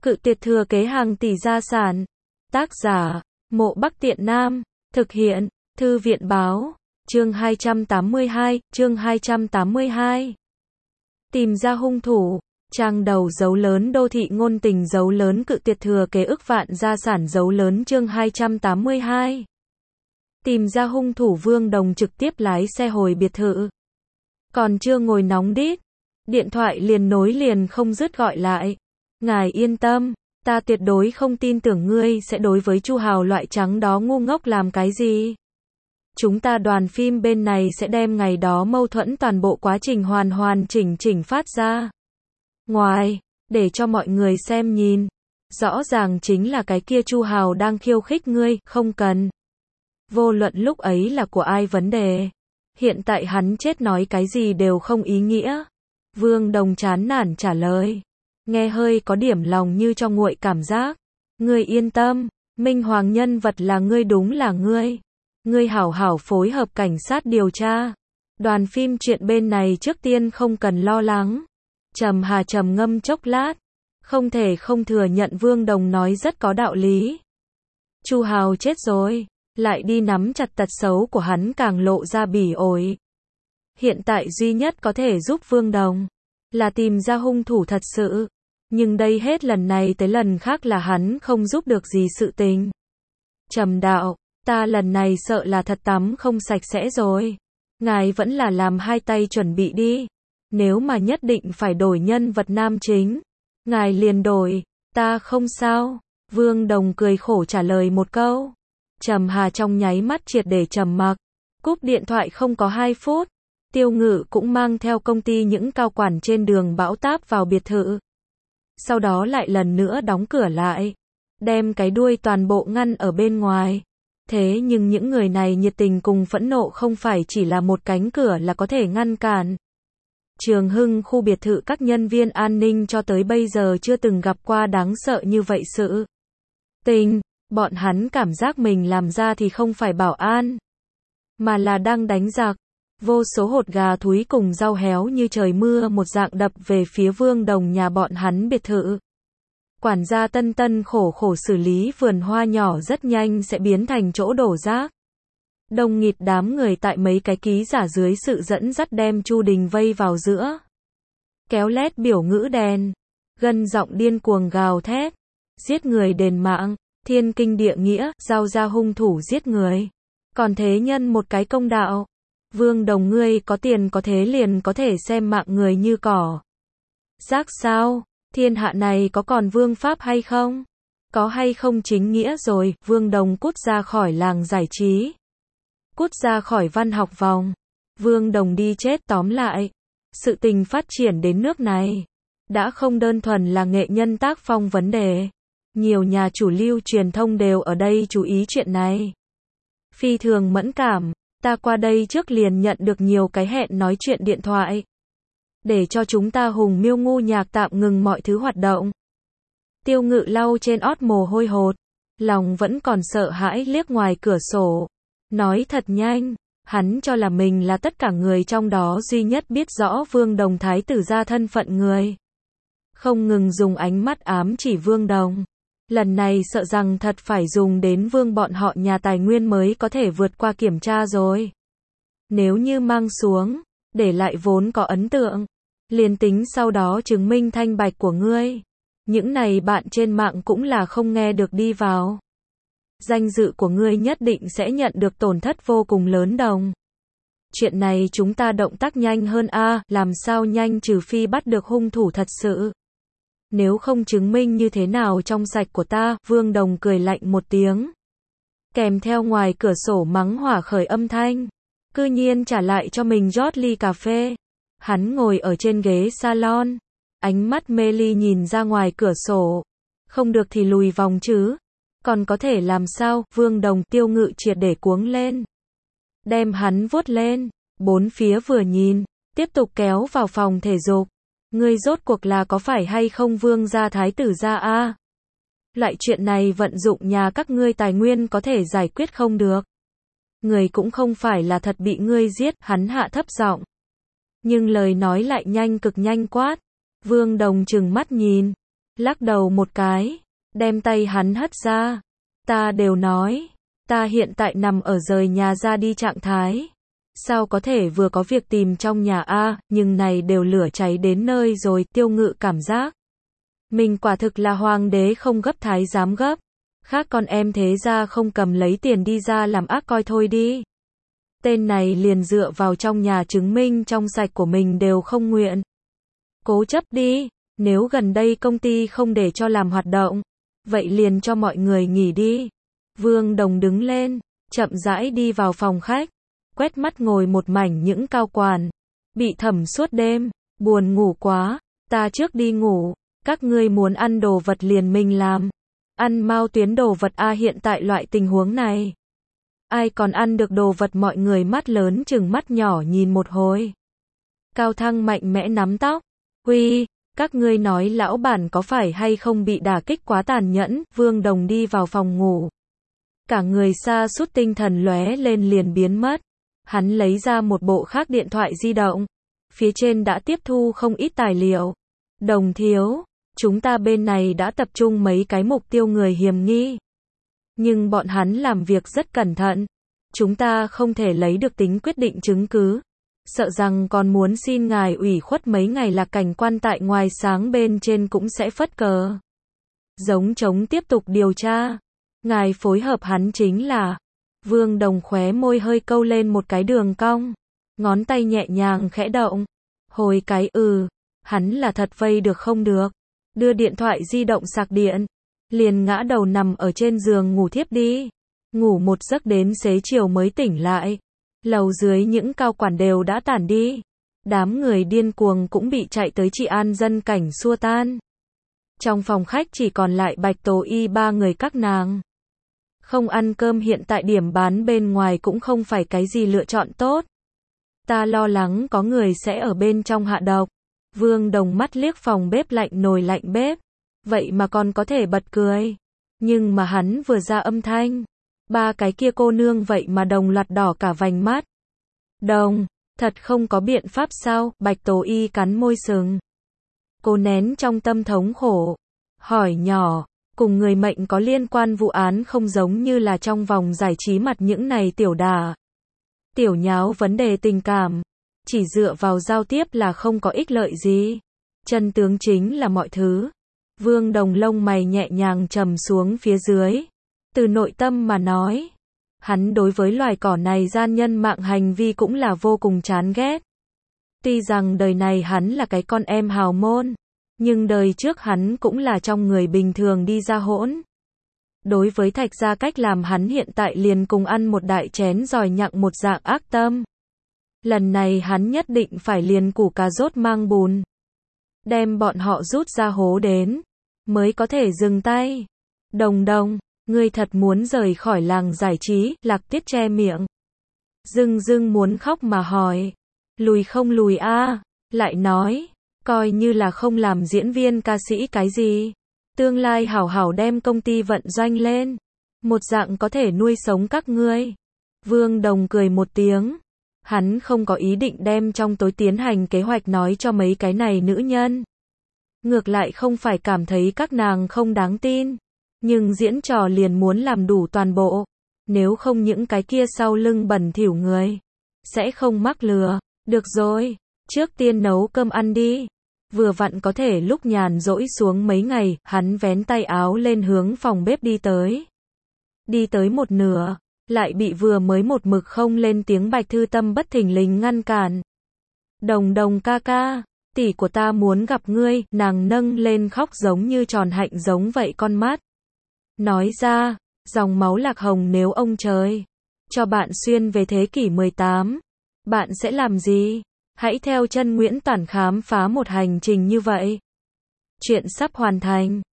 Cự tuyệt thừa kế hàng tỷ gia sản. Tác giả, Mộ Bắc Tiện Nam. Thực hiện, Thư viện báo. Chương 282. Tìm ra hung thủ. Trang đầu dấu lớn đô thị ngôn tình dấu lớn cự tuyệt thừa kế ức vạn gia sản dấu lớn chương 282. Tìm ra hung thủ Vương Đồng trực tiếp lái xe hồi biệt thự. Còn chưa ngồi nóng đít, điện thoại liền nối liền không dứt gọi lại. Ngài yên tâm, ta tuyệt đối không tin tưởng ngươi sẽ đối với Chu Hào loại trắng đó ngu ngốc làm cái gì. Chúng ta đoàn phim bên này sẽ đem ngày đó mâu thuẫn toàn bộ quá trình hoàn chỉnh phát ra. Ngoài, để cho mọi người xem nhìn. Rõ ràng chính là cái kia Chu Hào đang khiêu khích ngươi, không cần. Vô luận lúc ấy là của ai vấn đề. Hiện tại hắn chết nói cái gì đều không ý nghĩa. Vương Đồng chán nản trả lời. Nghe hơi có điểm lòng như cho nguội cảm giác. Ngươi yên tâm, Minh Hoàng nhân vật là ngươi đúng là ngươi. Ngươi hảo hảo phối hợp cảnh sát điều tra. Đoàn phim chuyện bên này trước tiên không cần lo lắng. Trầm Hà trầm ngâm chốc lát. Không thể không thừa nhận Vương Đồng nói rất có đạo lý. Chu Hào chết rồi. Lại đi nắm chặt tật xấu của hắn càng lộ ra bỉ ổi. Hiện tại duy nhất có thể giúp Vương Đồng là tìm ra hung thủ thật sự. Nhưng đây hết lần này tới lần khác là hắn không giúp được gì sự tình. Trầm đạo, ta lần này sợ là thật tắm không sạch sẽ rồi. Ngài vẫn là làm hai tay chuẩn bị đi. Nếu mà nhất định phải đổi nhân vật nam chính, ngài liền đổi, ta không sao. Vương Đồng cười khổ trả lời một câu. Trầm Hà trong nháy mắt triệt để trầm mặc. Cúp điện thoại không có 2 phút. Tiêu Ngự cũng mang theo công ty những cao quản trên đường bão táp vào biệt thự. Sau đó lại lần nữa đóng cửa lại. Đem cái đuôi toàn bộ ngăn ở bên ngoài. Thế nhưng những người này nhiệt tình cùng phẫn nộ không phải chỉ là một cánh cửa là có thể ngăn cản. Trường Hưng khu biệt thự các nhân viên an ninh cho tới bây giờ chưa từng gặp qua đáng sợ như vậy sự tình. Bọn hắn cảm giác mình làm ra thì không phải bảo an, mà là đang đánh giặc. Vô số hột gà thúi cùng rau héo như trời mưa một dạng đập về phía Vương Đồng nhà bọn hắn biệt thự. Quản gia tân khổ xử lý vườn hoa nhỏ rất nhanh sẽ biến thành chỗ đổ rác. Đông nghịt đám người tại mấy cái ký giả dưới sự dẫn dắt đem Chu Đình vây vào giữa. Kéo lét biểu ngữ đèn. Gân giọng điên cuồng gào thét. Giết người đền mạng. Thiên kinh địa nghĩa, giao ra hung thủ giết người. Còn thế nhân một cái công đạo. Vương Đồng ngươi có tiền có thế liền có thể xem mạng người như cỏ. Rác sao? Thiên hạ này có còn vương pháp hay không? Có hay không chính nghĩa rồi, Vương Đồng cút ra khỏi làng giải trí. Cút ra khỏi văn học vòng. Vương Đồng đi chết tóm lại. Sự tình phát triển đến nước này. Đã không đơn thuần là nghệ nhân tác phong vấn đề. Nhiều nhà chủ lưu truyền thông đều ở đây chú ý chuyện này. Phi thường mẫn cảm, ta qua đây trước liền nhận được nhiều cái hẹn nói chuyện điện thoại. Để cho chúng ta Hùng Miêu Ngu Nhạc tạm ngừng mọi thứ hoạt động. Tiêu Ngự lau trên ót mồ hôi hột. Lòng vẫn còn sợ hãi liếc ngoài cửa sổ. Nói thật nhanh, hắn cho là mình là tất cả người trong đó duy nhất biết rõ Vương Đồng thái tử ra thân phận người. Không ngừng dùng ánh mắt ám chỉ Vương Đồng. Lần này sợ rằng thật phải dùng đến Vương bọn họ nhà tài nguyên mới có thể vượt qua kiểm tra rồi. Nếu như mang xuống, để lại vốn có ấn tượng, liền tính sau đó chứng minh thanh bạch của ngươi. Những này bạn trên mạng cũng là không nghe được đi vào. Danh dự của ngươi nhất định sẽ nhận được tổn thất vô cùng lớn Đồng. Chuyện này chúng ta động tác nhanh hơn làm sao nhanh trừ phi bắt được hung thủ thật sự. Nếu không chứng minh như thế nào trong sạch của ta, Vương Đồng cười lạnh một tiếng. Kèm theo ngoài cửa sổ mắng hỏa khởi âm thanh. Cư nhiên trả lại cho mình rót ly cà phê. Hắn ngồi ở trên ghế salon. Ánh mắt mê ly nhìn ra ngoài cửa sổ. Không được thì lùi vòng chứ. Còn có thể làm sao, Vương Đồng Tiêu Ngự triệt để cuống lên. Đem hắn vuốt lên. Bốn phía vừa nhìn. Tiếp tục kéo vào phòng thể dục. Ngươi rốt cuộc là có phải hay không Vương gia thái tử gia Loại chuyện này vận dụng nhà các ngươi tài nguyên có thể giải quyết không được. Người cũng không phải là thật bị ngươi giết, hắn hạ thấp giọng. Nhưng lời nói lại nhanh cực nhanh quát. Vương Đồng trừng mắt nhìn. lắc đầu một cái, đem tay hắn hất ra. Ta đều nói, ta hiện tại nằm ở rời nhà ra đi trạng thái. Sao có thể vừa có việc tìm trong nhà a, nhưng này đều lửa cháy đến nơi rồi, Tiêu Ngự cảm giác. Mình quả thực là hoàng đế không gấp thái giám gấp. Khác con em thế ra không cầm lấy tiền đi ra làm ác coi thôi đi. Tên này liền dựa vào trong nhà chứng minh trong sạch của mình đều không nguyện. Cố chấp đi, nếu gần đây công ty không để cho làm hoạt động, vậy liền cho mọi người nghỉ đi. Vương Đồng đứng lên, chậm rãi đi vào phòng khách, quét mắt ngồi một mảnh những cao quản, bị thẩm suốt đêm, buồn ngủ quá, ta trước đi ngủ, các ngươi muốn ăn đồ vật liền mình làm. Ăn mau tuyến đồ vật a, hiện tại loại tình huống này. Ai còn ăn được đồ vật, mọi người mắt lớn chừng mắt nhỏ nhìn một hồi. Cao Thăng mạnh mẽ nắm tóc. Huy, các ngươi nói lão bản có phải hay không bị đả kích quá tàn nhẫn? Vương Đồng đi vào phòng ngủ. Cả người sa sút tinh thần lóe lên liền biến mất. Hắn lấy ra một bộ khác điện thoại di động. Phía trên đã tiếp thu không ít tài liệu. Đồng thiếu, chúng ta bên này đã tập trung mấy cái mục tiêu người hiểm nghi. Nhưng bọn hắn làm việc rất cẩn thận. Chúng ta không thể lấy được tính quyết định chứng cứ. Sợ rằng còn muốn xin ngài ủy khuất mấy ngày là cảnh quan tại ngoài sáng bên trên cũng sẽ phất cờ. Giống trống tiếp tục điều tra. Ngài phối hợp hắn chính là. Vương Đồng khóe môi hơi câu lên một cái đường cong. Ngón tay nhẹ nhàng khẽ động. Hồi cái hắn là thật vây được không được. Đưa điện thoại di động sạc điện. Liền ngã đầu nằm ở trên giường ngủ thiếp đi. Ngủ một giấc đến xế chiều mới tỉnh lại. Lầu dưới những cao quản đều đã tản đi. Đám người điên cuồng cũng bị chạy tới trị an dân cảnh xua tan. Trong phòng khách chỉ còn lại Bạch Tố Y ba người các nàng. Không ăn cơm hiện tại điểm bán bên ngoài cũng không phải cái gì lựa chọn tốt. Ta lo lắng có người sẽ ở bên trong hạ độc. Vương Đồng mắt liếc phòng bếp lạnh nồi lạnh bếp. Vậy mà còn có thể bật cười. Nhưng mà hắn vừa ra âm thanh. Ba cái kia cô nương vậy mà đồng loạt đỏ cả vành mắt. Đồng, thật không có biện pháp sao? Bạch Tố Y cắn môi sừng. Cô nén trong tâm thống khổ. Hỏi nhỏ, cùng người mệnh có liên quan vụ án không giống như là trong vòng giải trí mặt những này tiểu đà. Tiểu nháo vấn đề tình cảm. Chỉ dựa vào giao tiếp là không có ích lợi gì. Chân tướng chính là mọi thứ. Vương Đồng lông mày nhẹ nhàng trầm xuống phía dưới. Từ nội tâm mà nói. Hắn đối với loài cỏ này gian nhân mạng hành vi cũng là vô cùng chán ghét. Tuy rằng đời này hắn là cái con em hào môn. Nhưng đời trước hắn cũng là trong người bình thường đi ra hỗn. Đối với Thạch gia cách làm hắn hiện tại liền cùng ăn một đại chén giỏi nhặng một dạng ác tâm. Lần này hắn nhất định phải liền củ cà rốt mang bùn. Đem bọn họ rút ra hố đến. Mới có thể dừng tay. Đồng Đồng, ngươi thật muốn rời khỏi làng giải trí? Lạc Tiết che miệng. Dưng dưng muốn khóc mà hỏi. Lùi không lùi a? Lại nói. Coi như là không làm diễn viên ca sĩ cái gì. Tương lai hảo hảo đem công ty vận doanh lên. Một dạng có thể nuôi sống các ngươi. Vương Đồng cười một tiếng. Hắn không có ý định đem trong tối tiến hành kế hoạch nói cho mấy cái này nữ nhân. Ngược lại không phải cảm thấy các nàng không đáng tin. Nhưng diễn trò liền muốn làm đủ toàn bộ. Nếu không những cái kia sau lưng bẩn thỉu người. Sẽ không mắc lừa. Được rồi. Trước tiên nấu cơm ăn đi. Vừa vặn có thể lúc nhàn rỗi xuống mấy ngày. Hắn vén tay áo lên hướng phòng bếp đi tới. Đi tới một nửa. Lại bị vừa mới một mực không lên tiếng Bạch Thư Tâm bất thình lình ngăn cản. Đồng Đồng ca ca. Tỷ của ta muốn gặp ngươi. Nàng nâng lên khóc giống như tròn hạnh giống vậy con mắt. Nói ra, dòng máu lạc hồng nếu ông trời cho bạn xuyên về thế kỷ 18, bạn sẽ làm gì? Hãy theo chân Nguyễn Toản khám phá một hành trình như vậy. Chuyện sắp hoàn thành.